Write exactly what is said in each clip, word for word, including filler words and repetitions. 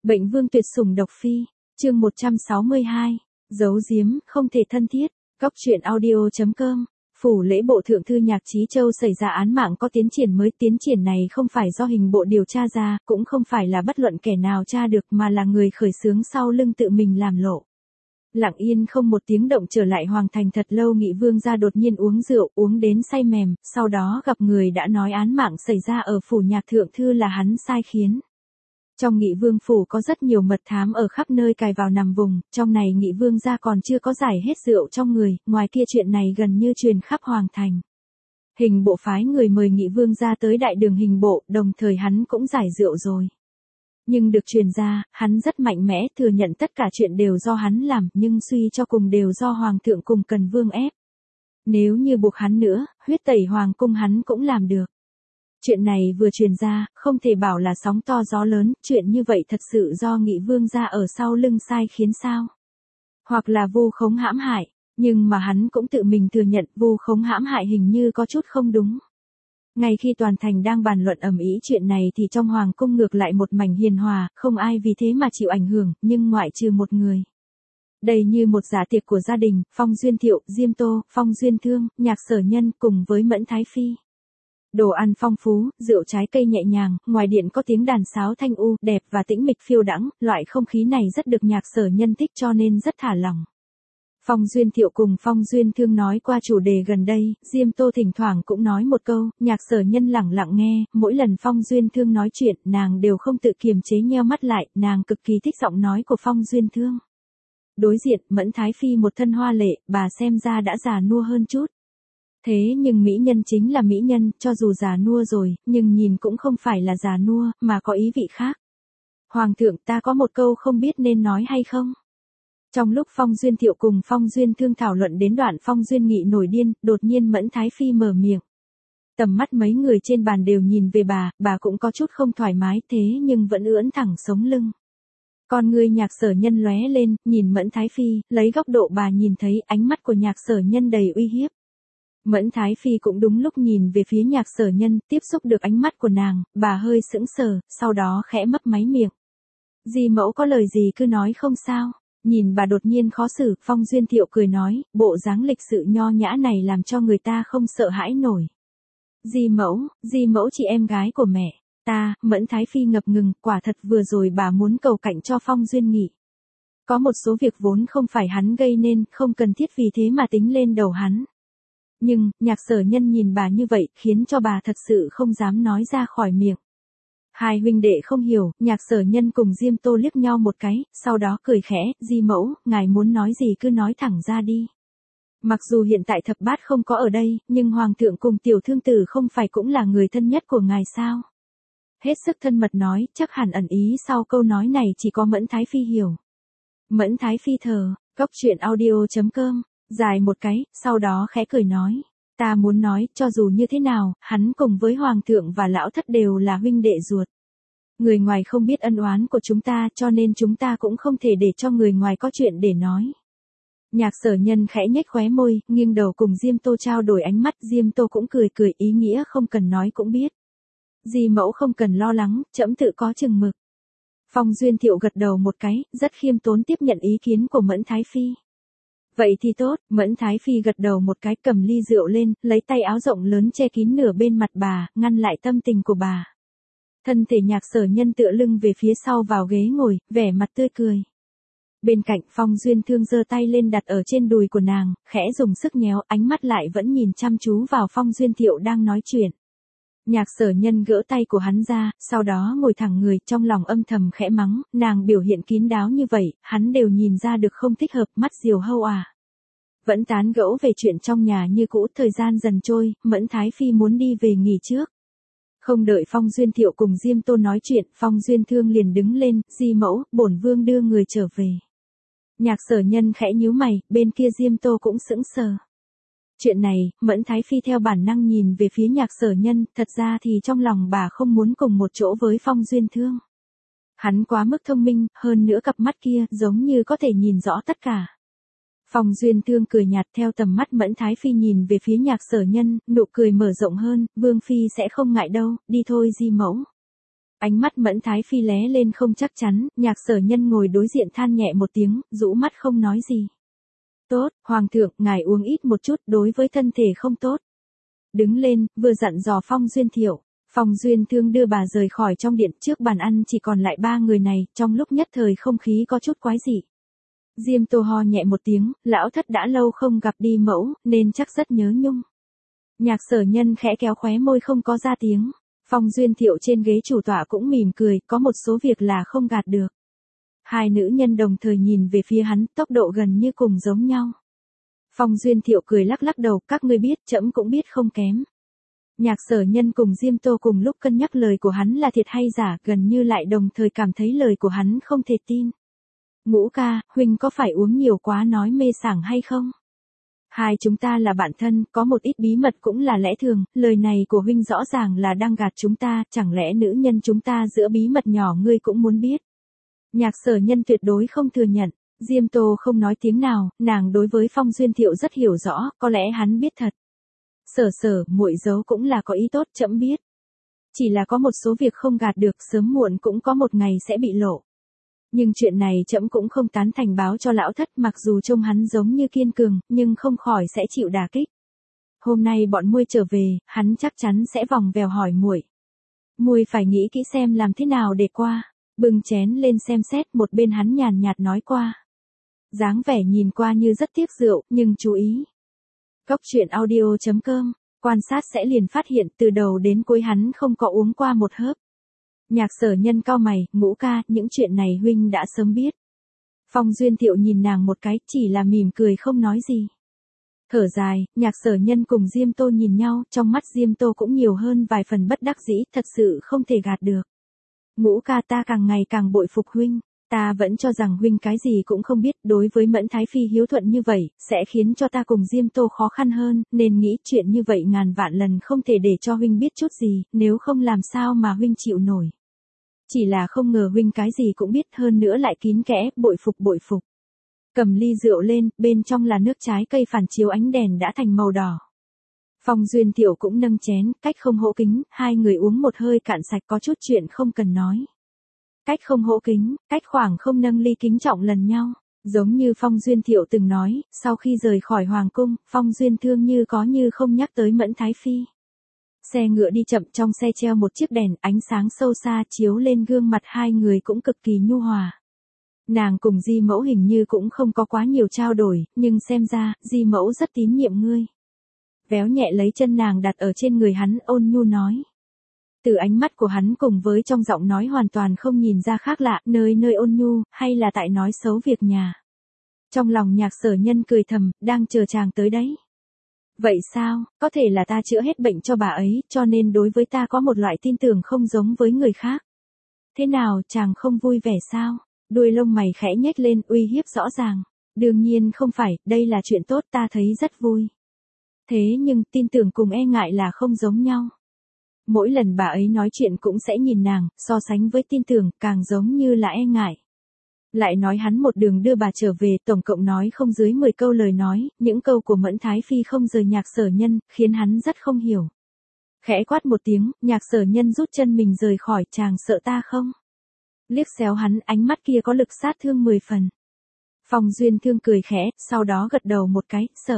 Bệnh vương tuyệt sủng độc phi, chương một trăm sáu mươi hai, giấu giếm, không thể thân thiết, góc truyện audio.com. Phủ lễ bộ thượng thư Nhạc Chí Châu xảy ra án mạng có tiến triển mới, tiến triển này không phải do hình bộ điều tra ra, cũng không phải là bất luận kẻ nào tra được mà là người khởi xướng sau lưng tự mình làm lộ. Lặng yên không một tiếng động trở lại hoàng thành thật lâu, Nghị Vương gia đột nhiên uống rượu, uống đến say mềm, sau đó gặp người đã nói án mạng xảy ra ở phủ Nhạc thượng thư là hắn sai khiến. Trong Nghị Vương phủ có rất nhiều mật thám ở khắp nơi cài vào nằm vùng, trong này Nghị Vương gia còn chưa có giải hết rượu trong người, ngoài kia chuyện này gần như truyền khắp hoàng thành. Hình bộ phái người mời Nghị Vương gia tới đại đường hình bộ, đồng thời hắn cũng giải rượu rồi. Nhưng được truyền ra, hắn rất mạnh mẽ, thừa nhận tất cả chuyện đều do hắn làm, nhưng suy cho cùng đều do hoàng thượng cùng Cần Vương ép. Nếu như buộc hắn nữa, huyết tẩy hoàng cung hắn cũng làm được. Chuyện này vừa truyền ra, không thể bảo là sóng to gió lớn, chuyện như vậy thật sự do Nghị Vương gia ở sau lưng sai khiến sao? Hoặc là vu khống hãm hại, nhưng mà hắn cũng tự mình thừa nhận vu khống hãm hại hình như có chút không đúng. Ngay khi toàn thành đang bàn luận ầm ĩ chuyện này thì trong hoàng cung ngược lại một mảnh hiền hòa, không ai vì thế mà chịu ảnh hưởng, nhưng ngoại trừ một người. Đây như một giả tiệc của gia đình, Phong Duyên Thiệu, Diêm Tô, Phong Duyên Thương, Nhạc Sở Nhân cùng với Mẫn Thái Phi. Đồ ăn phong phú, rượu trái cây nhẹ nhàng, ngoài điện có tiếng đàn sáo thanh u, đẹp và tĩnh mịch phiêu đãng, loại không khí này rất được Nhạc Sở Nhân thích cho nên rất thả lỏng. Phong Duyên Thiệu cùng Phong Duyên Thương nói qua chủ đề gần đây, Diêm Tô thỉnh thoảng cũng nói một câu, Nhạc Sở Nhân lẳng lặng nghe, mỗi lần Phong Duyên Thương nói chuyện, nàng đều không tự kiềm chế nheo mắt lại, nàng cực kỳ thích giọng nói của Phong Duyên Thương. Đối diện, Mẫn Thái Phi một thân hoa lệ, bà xem ra đã già nua hơn chút. Thế nhưng mỹ nhân chính là mỹ nhân, cho dù già nua rồi, nhưng nhìn cũng không phải là già nua, mà có ý vị khác. Hoàng thượng, ta có một câu không biết nên nói hay không? Trong lúc Phong Duyên Thiệu cùng Phong Duyên Thương thảo luận đến đoạn Phong Duyên Nghị nổi điên, đột nhiên Mẫn Thái Phi mở miệng. Tầm mắt mấy người trên bàn đều nhìn về bà, bà cũng có chút không thoải mái thế nhưng vẫn ưỡn thẳng sống lưng. Con người Nhạc Sở Nhân lóe lên, nhìn Mẫn Thái Phi, lấy góc độ bà nhìn thấy ánh mắt của Nhạc Sở Nhân đầy uy hiếp. Mẫn Thái Phi cũng đúng lúc nhìn về phía Nhạc Sở Nhân, tiếp xúc được ánh mắt của nàng, bà hơi sững sờ, sau đó khẽ mấp máy miệng. Di mẫu có lời gì cứ nói không sao. Nhìn bà đột nhiên khó xử, Phong Duyên Thiệu cười nói, bộ dáng lịch sự nho nhã này làm cho người ta không sợ hãi nổi. Di mẫu, di mẫu chị em gái của mẹ, ta, Mẫn Thái Phi ngập ngừng, quả thật vừa rồi bà muốn cầu cạnh cho Phong Duyên Nghị. Có một số việc vốn không phải hắn gây nên, không cần thiết vì thế mà tính lên đầu hắn. Nhưng, Nhạc Sở Nhân nhìn bà như vậy, khiến cho bà thật sự không dám nói ra khỏi miệng. Hai huynh đệ không hiểu, Nhạc Sở Nhân cùng Diêm Tô liếc nhau một cái, sau đó cười khẽ, Di mẫu, ngài muốn nói gì cứ nói thẳng ra đi. Mặc dù hiện tại thập bát không có ở đây, nhưng Hoàng thượng cùng tiểu thương tử không phải cũng là người thân nhất của ngài sao? Hết sức thân mật nói, chắc hẳn ẩn ý sau câu nói này chỉ có Mẫn Thái Phi hiểu. Mẫn Thái Phi thờ, góc truyện audio.com, dài một cái, sau đó khẽ cười nói. Ta muốn nói, cho dù như thế nào, hắn cùng với Hoàng thượng và Lão Thất đều là huynh đệ ruột. Người ngoài không biết ân oán của chúng ta cho nên chúng ta cũng không thể để cho người ngoài có chuyện để nói. Nhạc Sở Nhân khẽ nhếch khóe môi, nghiêng đầu cùng Diêm Tô trao đổi ánh mắt, Diêm Tô cũng cười cười, ý nghĩa không cần nói cũng biết. Di mẫu không cần lo lắng, trẫm tự có chừng mực. Phong Duyên Thiệu gật đầu một cái, rất khiêm tốn tiếp nhận ý kiến của Mẫn Thái Phi. Vậy thì tốt, Mẫn Thái Phi gật đầu một cái, cầm ly rượu lên, lấy tay áo rộng lớn che kín nửa bên mặt bà, ngăn lại tâm tình của bà. Thân thể Nhạc Sở Nhân tựa lưng về phía sau vào ghế ngồi, vẻ mặt tươi cười. Bên cạnh Phong Duyên Thương giơ tay lên đặt ở trên đùi của nàng, khẽ dùng sức nhéo, ánh mắt lại vẫn nhìn chăm chú vào Phong Duyên Thiệu đang nói chuyện. Nhạc Sở Nhân gỡ tay của hắn ra, sau đó ngồi thẳng người, trong lòng âm thầm khẽ mắng, nàng biểu hiện kín đáo như vậy, hắn đều nhìn ra được không thích hợp, mắt diều hâu à. Vẫn tán gẫu về chuyện trong nhà như cũ, thời gian dần trôi, Mẫn Thái Phi muốn đi về nghỉ trước. Không đợi Phong Duyên Thiệu cùng Diêm Tô nói chuyện, Phong Duyên Thương liền đứng lên, Di mẫu, bổn vương đưa người trở về. Nhạc Sở Nhân khẽ nhíu mày, bên kia Diêm Tô cũng sững sờ. Chuyện này, Mẫn Thái Phi theo bản năng nhìn về phía Nhạc Sở Nhân, thật ra thì trong lòng bà không muốn cùng một chỗ với Phong Duyên Thương. Hắn quá mức thông minh, hơn nữa cặp mắt kia giống như có thể nhìn rõ tất cả. Phong Duyên Thương cười nhạt theo tầm mắt Mẫn Thái Phi nhìn về phía Nhạc Sở Nhân, nụ cười mở rộng hơn, Vương Phi sẽ không ngại đâu, đi thôi Di mẫu. Ánh mắt Mẫn Thái Phi lé lên không chắc chắn, Nhạc Sở Nhân ngồi đối diện than nhẹ một tiếng, rũ mắt không nói gì. Tốt, Hoàng thượng, ngài uống ít một chút, đối với thân thể không tốt. Đứng lên, vừa dặn dò Phong Duyên Thiệu. Phong Duyên Thương đưa bà rời khỏi trong điện, trước bàn ăn chỉ còn lại ba người này, trong lúc nhất thời không khí có chút quái dị. Diêm Tô ho nhẹ một tiếng, lão thất đã lâu không gặp đi mẫu, nên chắc rất nhớ nhung. Nhạc Sở Nhân khẽ kéo khóe môi không có ra tiếng. Phong Duyên Thiệu trên ghế chủ tọa cũng mỉm cười, có một số việc là không gạt được. Hai nữ nhân đồng thời nhìn về phía hắn, tốc độ gần như cùng giống nhau. Phong Duyên Thiệu cười lắc lắc đầu, các ngươi biết, trẫm cũng biết không kém. Nhạc Sở Nhân cùng Diêm Tô cùng lúc cân nhắc lời của hắn là thiệt hay giả, gần như lại đồng thời cảm thấy lời của hắn không thể tin. Ngũ ca, huynh có phải uống nhiều quá nói mê sảng hay không? Hai chúng ta là bạn thân, có một ít bí mật cũng là lẽ thường, lời này của huynh rõ ràng là đang gạt chúng ta, chẳng lẽ nữ nhân chúng ta giữa bí mật nhỏ ngươi cũng muốn biết? Nhạc Sở Nhân tuyệt đối không thừa nhận. Diêm Tô không nói tiếng nào, nàng đối với Phong Duyên Thiệu rất hiểu rõ, có lẽ hắn biết thật. Sở sở, muội giấu cũng là có ý tốt, trẫm biết. Chỉ là có một số việc không gạt được, sớm muộn cũng có một ngày sẽ bị lộ. Nhưng chuyện này trẫm cũng không tán thành báo cho lão thất, mặc dù trông hắn giống như kiên cường, nhưng không khỏi sẽ chịu đả kích. Hôm nay bọn muội trở về, hắn chắc chắn sẽ vòng vèo hỏi muội. Muội phải nghĩ kỹ xem làm thế nào để qua. Bưng chén lên xem xét, một bên hắn nhàn nhạt nói qua. Dáng vẻ nhìn qua như rất tiếc rượu, nhưng chú ý. Cốc truyện audio chấm com, quan sát sẽ liền phát hiện từ đầu đến cuối hắn không có uống qua một hớp. Nhạc Sở Nhân cau mày, Ngũ ca, những chuyện này huynh đã sớm biết. Phong Duyên Thiệu nhìn nàng một cái, chỉ là mỉm cười không nói gì. Thở dài, Nhạc Sở Nhân cùng Diêm Tô nhìn nhau, trong mắt Diêm Tô cũng nhiều hơn vài phần bất đắc dĩ, thật sự không thể gạt được. Ngũ ca, ta càng ngày càng bội phục huynh, ta vẫn cho rằng huynh cái gì cũng không biết, đối với Mẫn Thái Phi hiếu thuận như vậy, sẽ khiến cho ta cùng Diêm Tô khó khăn hơn, nên nghĩ chuyện như vậy ngàn vạn lần không thể để cho huynh biết chút gì, nếu không làm sao mà huynh chịu nổi. Chỉ là không ngờ huynh cái gì cũng biết, hơn nữa lại kín kẽ, bội phục bội phục. Cầm ly rượu lên, bên trong là nước trái cây phản chiếu ánh đèn đã thành màu đỏ. Phong Duyên Thiệu cũng nâng chén, cách không hỗ kính, hai người uống một hơi cạn sạch, có chút chuyện không cần nói. Cách không hỗ kính, cách khoảng không nâng ly kính trọng lần nhau. Giống như Phong Duyên Thiệu từng nói, sau khi rời khỏi Hoàng cung, Phong Duyên Thương như có như không nhắc tới Mẫn Thái Phi. Xe ngựa đi chậm, trong xe treo một chiếc đèn, ánh sáng sâu xa chiếu lên gương mặt hai người cũng cực kỳ nhu hòa. Nàng cùng Di Mẫu hình như cũng không có quá nhiều trao đổi, nhưng xem ra, Di Mẫu rất tín nhiệm ngươi. Véo nhẹ lấy chân nàng đặt ở trên người hắn, ôn nhu nói. Từ ánh mắt của hắn cùng với trong giọng nói hoàn toàn không nhìn ra khác lạ, nơi nơi ôn nhu, hay là tại nói xấu việc nhà. Trong lòng Nhạc Sở Nhân cười thầm, đang chờ chàng tới đấy. Vậy sao, có thể là ta chữa hết bệnh cho bà ấy, cho nên đối với ta có một loại tin tưởng không giống với người khác. Thế nào, chàng không vui vẻ sao? Đuôi lông mày khẽ nhếch lên, uy hiếp rõ ràng. Đương nhiên không phải, đây là chuyện tốt, ta thấy rất vui. Thế nhưng, tin tưởng cùng e ngại là không giống nhau. Mỗi lần bà ấy nói chuyện cũng sẽ nhìn nàng, so sánh với tin tưởng, càng giống như là e ngại. Lại nói hắn một đường đưa bà trở về, tổng cộng nói không dưới mười câu lời nói, những câu của Mẫn Thái Phi không rời Nhạc Sở Nhân, khiến hắn rất không hiểu. Khẽ quát một tiếng, Nhạc Sở Nhân rút chân mình rời khỏi, chàng sợ ta không? Liếc xéo hắn, ánh mắt kia có lực sát thương mười phần. Phong Duyên Thương cười khẽ, sau đó gật đầu một cái, sợ.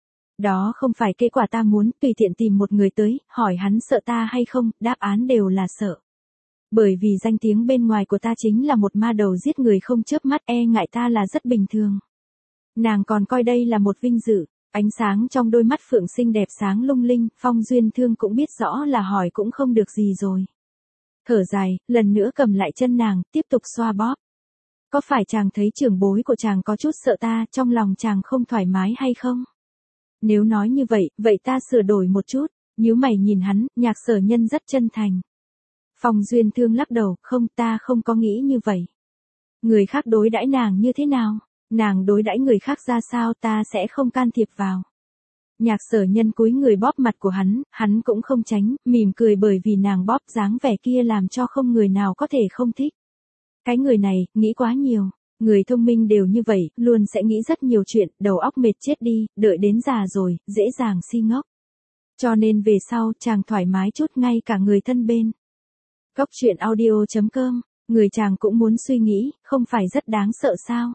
Đó không phải kết quả ta muốn, tùy tiện tìm một người tới, hỏi hắn sợ ta hay không, đáp án đều là sợ. Bởi vì danh tiếng bên ngoài của ta chính là một ma đầu giết người không chớp mắt, e ngại ta là rất bình thường. Nàng còn coi đây là một vinh dự, ánh sáng trong đôi mắt phượng xinh đẹp sáng lung linh, Phong Duyên Thương cũng biết rõ là hỏi cũng không được gì rồi. Thở dài, lần nữa cầm lại chân nàng, tiếp tục xoa bóp. Có phải chàng thấy trưởng bối của chàng có chút sợ ta, trong lòng chàng không thoải mái hay không? Nếu nói như vậy, vậy ta sửa đổi một chút, nhíu mày nhìn hắn, Nhạc Sở Nhân rất chân thành. Phong Duyên Thương lắc đầu, không, ta không có nghĩ như vậy. Người khác đối đãi nàng như thế nào, nàng đối đãi người khác ra sao ta sẽ không can thiệp vào. Nhạc Sở Nhân cúi người bóp mặt của hắn, hắn cũng không tránh, mỉm cười bởi vì nàng bóp dáng vẻ kia làm cho không người nào có thể không thích. Cái người này, nghĩ quá nhiều. Người thông minh đều như vậy, luôn sẽ nghĩ rất nhiều chuyện, đầu óc mệt chết đi, đợi đến già rồi, dễ dàng si ngốc. Cho nên về sau, chàng thoải mái chút ngay cả người thân bên. Cóc truyện audio.com, người chàng cũng muốn suy nghĩ, không phải rất đáng sợ sao?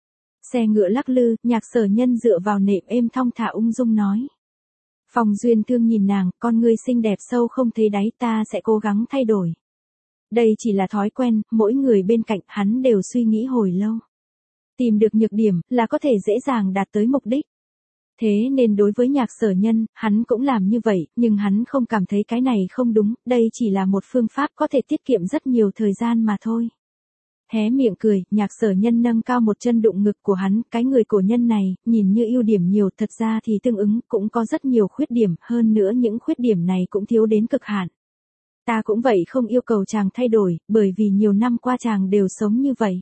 Xe ngựa lắc lư, Nhạc Sở Nhân dựa vào nệm êm thong thả ung dung nói. Phong Duyên Thương nhìn nàng, con ngươi xinh đẹp sâu không thấy đáy, ta sẽ cố gắng thay đổi. Đây chỉ là thói quen, mỗi người bên cạnh hắn đều suy nghĩ hồi lâu. Tìm được nhược điểm là có thể dễ dàng đạt tới mục đích. Thế nên đối với Nhạc Sở Nhân, hắn cũng làm như vậy, nhưng hắn không cảm thấy cái này không đúng, đây chỉ là một phương pháp có thể tiết kiệm rất nhiều thời gian mà thôi. Hé miệng cười, Nhạc Sở Nhân nâng cao một chân đụng ngực của hắn, cái người cổ nhân này, nhìn như ưu điểm nhiều, thật ra thì tương ứng cũng có rất nhiều khuyết điểm, hơn nữa những khuyết điểm này cũng thiếu đến cực hạn. Ta cũng vậy, không yêu cầu chàng thay đổi, bởi vì nhiều năm qua chàng đều sống như vậy.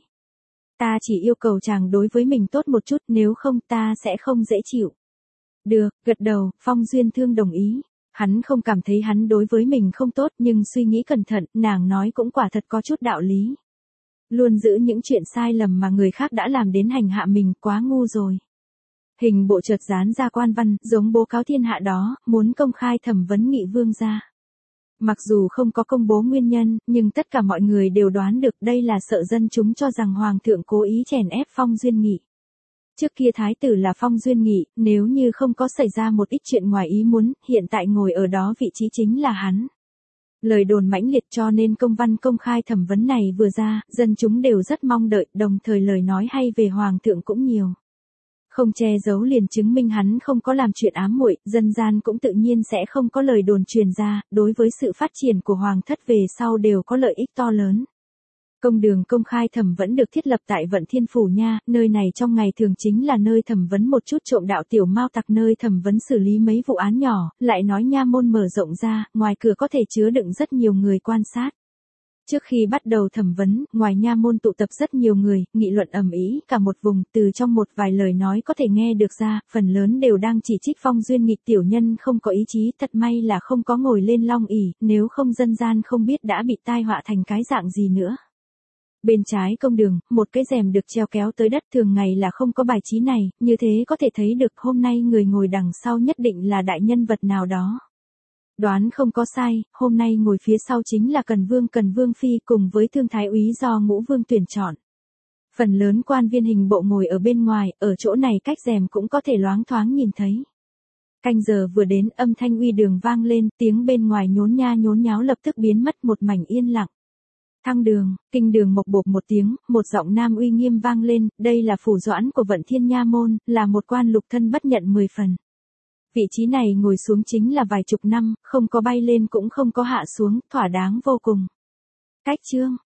Ta chỉ yêu cầu chàng đối với mình tốt một chút, nếu không ta sẽ không dễ chịu. Được, gật đầu, Phong Duyên Thương đồng ý. Hắn không cảm thấy hắn đối với mình không tốt, nhưng suy nghĩ cẩn thận, nàng nói cũng quả thật có chút đạo lý. Luôn giữ những chuyện sai lầm mà người khác đã làm đến hành hạ mình, quá ngu rồi. Hình bộ chợt dán ra quan văn, giống bố cáo thiên hạ đó, muốn công khai thẩm vấn Nghị Vương gia. Mặc dù không có công bố nguyên nhân, nhưng tất cả mọi người đều đoán được đây là sợ dân chúng cho rằng Hoàng thượng cố ý chèn ép Phong Duyên Nghị. Trước kia thái tử là Phong Duyên Nghị, nếu như không có xảy ra một ít chuyện ngoài ý muốn, hiện tại ngồi ở đó vị trí chính là hắn. Lời đồn mãnh liệt cho nên công văn công khai thẩm vấn này vừa ra, dân chúng đều rất mong đợi, đồng thời lời nói hay về Hoàng thượng cũng nhiều. Không che giấu liền chứng minh hắn không có làm chuyện ám muội, dân gian cũng tự nhiên sẽ không có lời đồn truyền ra, đối với sự phát triển của Hoàng thất về sau đều có lợi ích to lớn. Công đường công khai thẩm vẫn được thiết lập tại Vận Thiên Phủ nha, nơi này trong ngày thường chính là nơi thẩm vấn một chút trộm đạo tiểu mao tặc, nơi thẩm vấn xử lý mấy vụ án nhỏ, lại nói nha môn mở rộng ra, ngoài cửa có thể chứa đựng rất nhiều người quan sát. Trước khi bắt đầu thẩm vấn, ngoài nha môn tụ tập rất nhiều người, nghị luận ầm ĩ cả một vùng, từ trong một vài lời nói có thể nghe được ra, phần lớn đều đang chỉ trích Phong Duyên Nghị tiểu nhân không có ý chí, thật may là không có ngồi lên long ỷ, nếu không dân gian không biết đã bị tai họa thành cái dạng gì nữa. Bên trái công đường, một cái rèm được treo kéo tới đất, thường ngày là không có bài trí này, như thế có thể thấy được hôm nay người ngồi đằng sau nhất định là đại nhân vật nào đó. Đoán không có sai, hôm nay ngồi phía sau chính là Cần Vương Cần Vương Phi cùng với Thương Thái úy do Ngũ Vương tuyển chọn. Phần lớn quan viên hình bộ ngồi ở bên ngoài, ở chỗ này cách rèm cũng có thể loáng thoáng nhìn thấy. Canh giờ vừa đến, âm thanh uy đường vang lên, tiếng bên ngoài nhốn nha nhốn nháo lập tức biến mất, một mảnh yên lặng. Thăng đường, kinh đường mộc bộp một tiếng, một giọng nam uy nghiêm vang lên, đây là phủ doãn của Vận Thiên Nha môn, là một quan lục thân bất nhận mười phần. Vị trí này ngồi xuống chính là vài chục năm, không có bay lên cũng không có hạ xuống, thỏa đáng vô cùng. Cách chương,